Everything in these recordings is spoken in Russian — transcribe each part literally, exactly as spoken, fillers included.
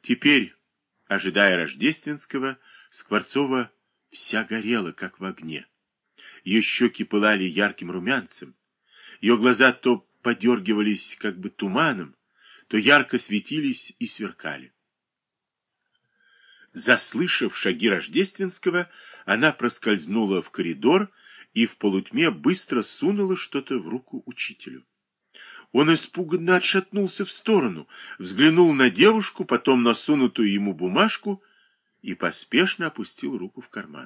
Теперь, ожидая Рождественского, Скворцова вся горела, как в огне. Ее щеки пылали ярким румянцем, ее глаза то подергивались как бы туманом, то ярко светились и сверкали. Заслышав шаги Рождественского, она проскользнула в коридор и в полутьме быстро сунула что-то в руку учителю. Он испуганно отшатнулся в сторону, взглянул на девушку, потом на сунутую ему бумажку и поспешно опустил руку в карман.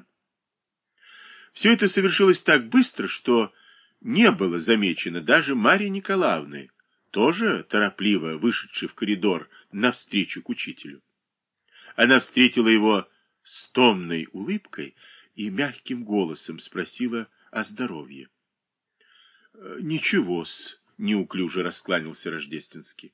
Все это совершилось так быстро, что не было замечено даже Марьи Николаевны, тоже торопливо вышедшей в коридор навстречу к учителю. Она встретила его с томной улыбкой и мягким голосом спросила о здоровье. «Ничего-с», — неуклюже раскланялся Рождественский.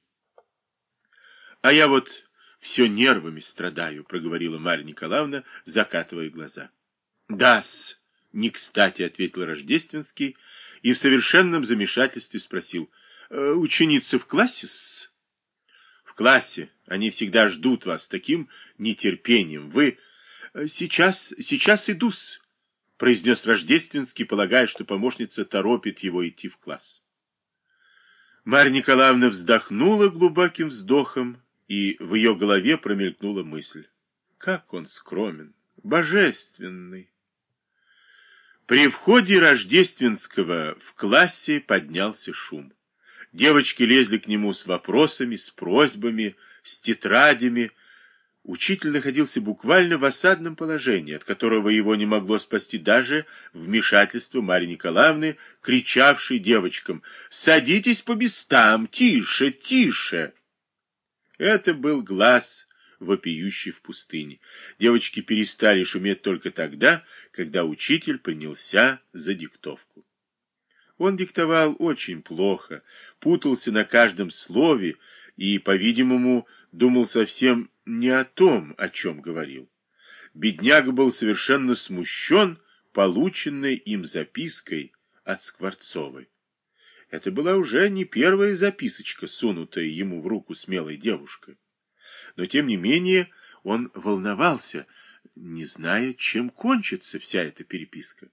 «А я вот все нервами страдаю», — проговорила Марья Николаевна, закатывая глаза. «Да-с», — не кстати ответил Рождественский и в совершенном замешательстве спросил: «Ученица в классе-с?» «В классе. Они всегда ждут вас с таким нетерпением. Вы...» «Сейчас, сейчас иду-с», — произнес Рождественский, полагая, что помощница торопит его идти в класс. Марья Николаевна вздохнула глубоким вздохом, и в ее голове промелькнула мысль: как он скромен, божественный. При входе Рождественского в классе поднялся шум. Девочки лезли к нему с вопросами, с просьбами, с тетрадями. Учитель находился буквально в осадном положении, от которого его не могло спасти даже вмешательство Марьи Николаевны, кричавшей девочкам: «Садитесь по местам! Тише! Тише!» Это был глаз, вопиющий в пустыне. Девочки перестали шуметь только тогда, когда учитель принялся за диктовку. Он диктовал очень плохо, путался на каждом слове и, по-видимому, думал совсем не о том, о чем говорил. Бедняга был совершенно смущен полученной им запиской от Скворцовой. Это была уже не первая записочка, сунутая ему в руку смелой девушкой. Но, тем не менее, он волновался, не зная, чем кончится вся эта переписка.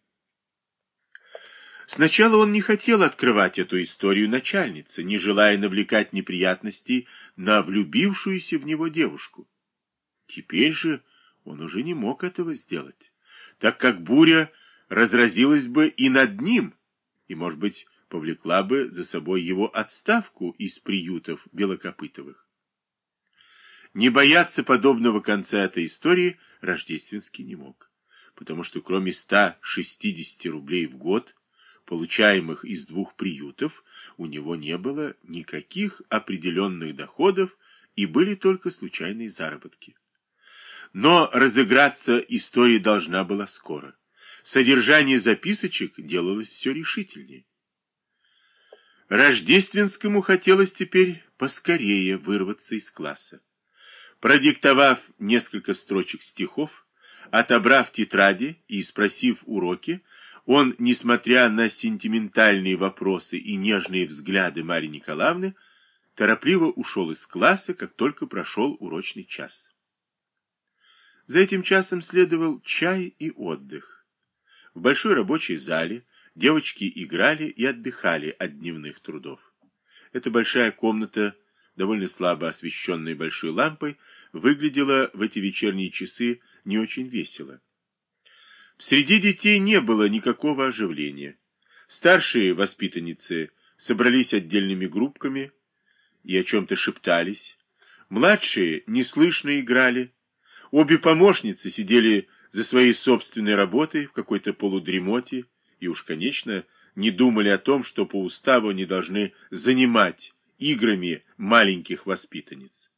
Сначала он не хотел открывать эту историю начальнице, не желая навлекать неприятностей на влюбившуюся в него девушку. Теперь же он уже не мог этого сделать, так как буря разразилась бы и над ним, и, может быть, повлекла бы за собой его отставку из приютов Белокопытовых. Не бояться подобного конца этой истории Рождественский не мог, потому что кроме ста шестидесяти рублей в год, получаемых из двух приютов, у него не было никаких определенных доходов и были только случайные заработки. Но разыграться история должна была скоро. Содержание записочек делалось все решительнее. Рождественскому хотелось теперь поскорее вырваться из класса. Продиктовав несколько строчек стихов, отобрав тетради и спросив уроки, он, несмотря на сентиментальные вопросы и нежные взгляды Марьи Николаевны, торопливо ушел из класса, как только прошел урочный час. За этим часом следовал чай и отдых. В большой рабочей зале девочки играли и отдыхали от дневных трудов. Эта большая комната, довольно слабо освещенная большой лампой, выглядела в эти вечерние часы не очень весело. Среди детей не было никакого оживления. Старшие воспитанницы собрались отдельными группками и о чем-то шептались. Младшие неслышно играли. Обе помощницы сидели за своей собственной работой в какой-то полудремоте и уж, конечно, не думали о том, что по уставу они должны занимать играми маленьких воспитанниц.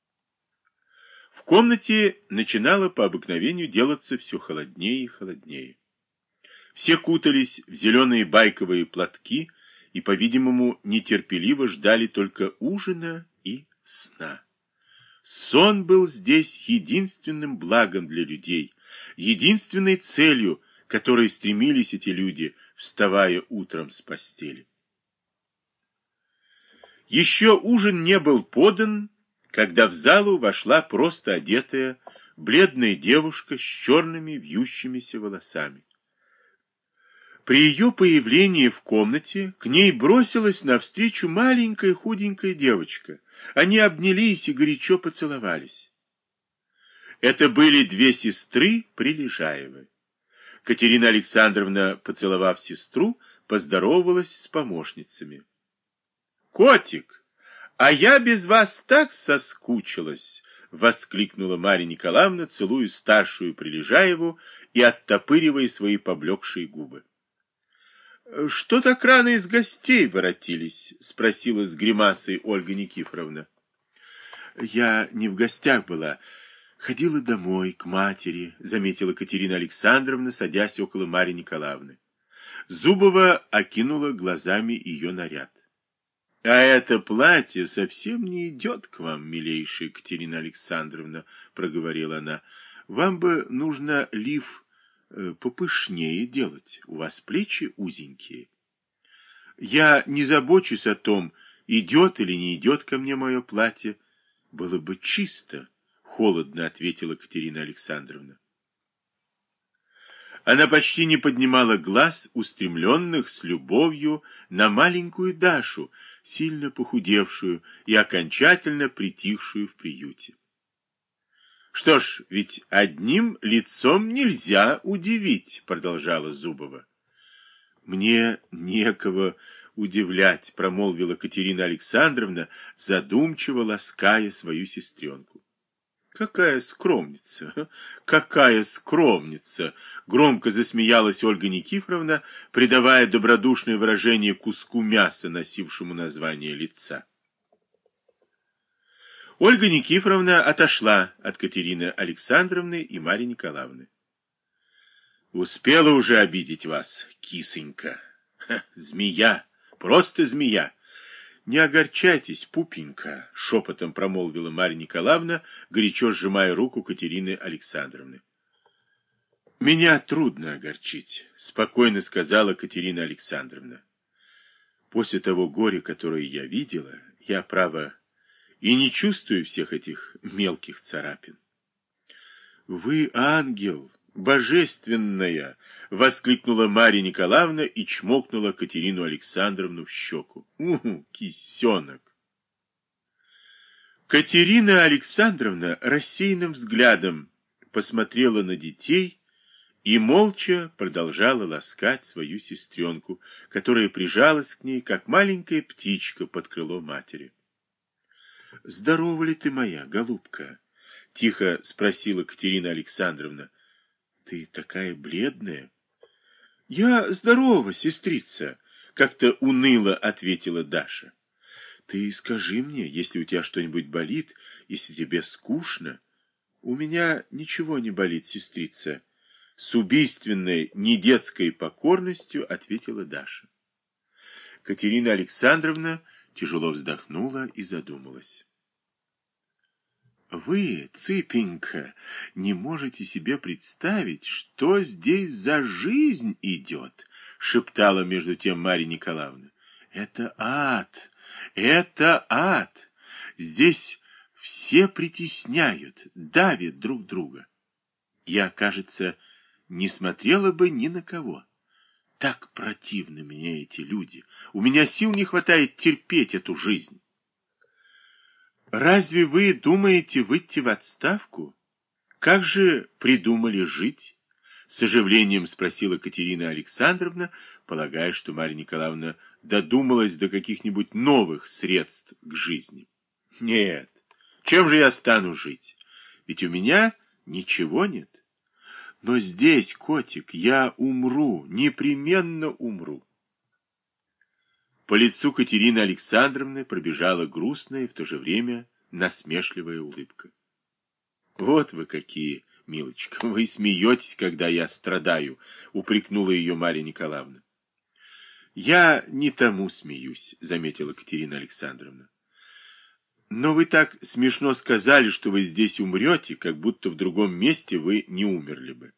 В комнате начинало по обыкновению делаться все холоднее и холоднее. Все кутались в зеленые байковые платки и, по-видимому, нетерпеливо ждали только ужина и сна. Сон был здесь единственным благом для людей, единственной целью, к которой стремились эти люди, вставая утром с постели. Еще ужин не был подан, когда в залу вошла просто одетая, бледная девушка с черными вьющимися волосами. При ее появлении в комнате к ней бросилась навстречу маленькая худенькая девочка. Они обнялись и горячо поцеловались. Это были две сестры Прилежаевы. Катерина Александровна, поцеловав сестру, поздоровалась с помощницами. «Котик, а я без вас так соскучилась!» — воскликнула Марья Николаевна, целуя старшую Прилежаеву и оттопыривая свои поблекшие губы. «Что так рано из гостей воротились?» — спросила с гримасой Ольга Никифоровна. «Я не в гостях была, ходила домой, к матери», — заметила Катерина Александровна, садясь около Марьи Николаевны. Зубова окинула глазами ее наряд. «А это платье совсем не идет к вам, милейшая Катерина Александровна», — проговорила она. «Вам бы нужно лиф попышнее делать, у вас плечи узенькие». «Я не забочусь о том, идет или не идет ко мне мое платье. Было бы чисто», — холодно ответила Катерина Александровна. Она почти не поднимала глаз, устремленных с любовью на маленькую Дашу, сильно похудевшую и окончательно притихшую в приюте. «Что ж, ведь одним лицом нельзя удивить», — продолжала Зубова. «Мне некого удивлять», — промолвила Катерина Александровна, задумчиво лаская свою сестренку. «Какая скромница! Какая скромница!» — громко засмеялась Ольга Никифоровна, придавая добродушное выражение куску мяса, носившему название лица. Ольга Никифоровна отошла от Катерины Александровны и Марьи Николаевны. «Успела уже обидеть вас, кисонька! Ха, змея! Просто змея! Не огорчайтесь, пупенька!» — шепотом промолвила Марья Николаевна, горячо сжимая руку Катерины Александровны. «Меня трудно огорчить», — спокойно сказала Катерина Александровна. «После того горя, которое я видела, я, право, и не чувствую всех этих мелких царапин». «Вы ангел, божественная!» — воскликнула Марья Николаевна и чмокнула Катерину Александровну в щеку. «Уху, кисенок!» Катерина Александровна рассеянным взглядом посмотрела на детей и молча продолжала ласкать свою сестренку, которая прижалась к ней, как маленькая птичка под крыло матери. «Здорова ли ты моя, голубка?» — тихо спросила Катерина Александровна. «Ты такая бледная». «Я здорова, сестрица», — как-то уныло ответила Даша. «Ты скажи мне, если у тебя что-нибудь болит, если тебе скучно». «У меня ничего не болит, сестрица», — с убийственной, недетской покорностью ответила Даша. Катерина Александровна тяжело вздохнула и задумалась. «Вы, цыпенька, не можете себе представить, что здесь за жизнь идет», — шептала между тем Марья Николаевна. «Это ад, это ад. Здесь все притесняют, давят друг друга. Я, кажется, не смотрела бы ни на кого. Так противны мне эти люди. У меня сил не хватает терпеть эту жизнь». «Разве вы думаете выйти в отставку? Как же придумали жить?» — с оживлением спросила Катерина Александровна, полагая, что Марья Николаевна додумалась до каких-нибудь новых средств к жизни. «Нет, чем же я стану жить? Ведь у меня ничего нет. Но здесь, котик, я умру, непременно умру». По лицу Катерины Александровны пробежала грустная и в то же время насмешливая улыбка. «Вот вы какие, милочка, вы смеетесь, когда я страдаю», — упрекнула ее Марья Николаевна. «Я не тому смеюсь», — заметила Катерина Александровна. «Но вы так смешно сказали, что вы здесь умрете, как будто в другом месте вы не умерли бы».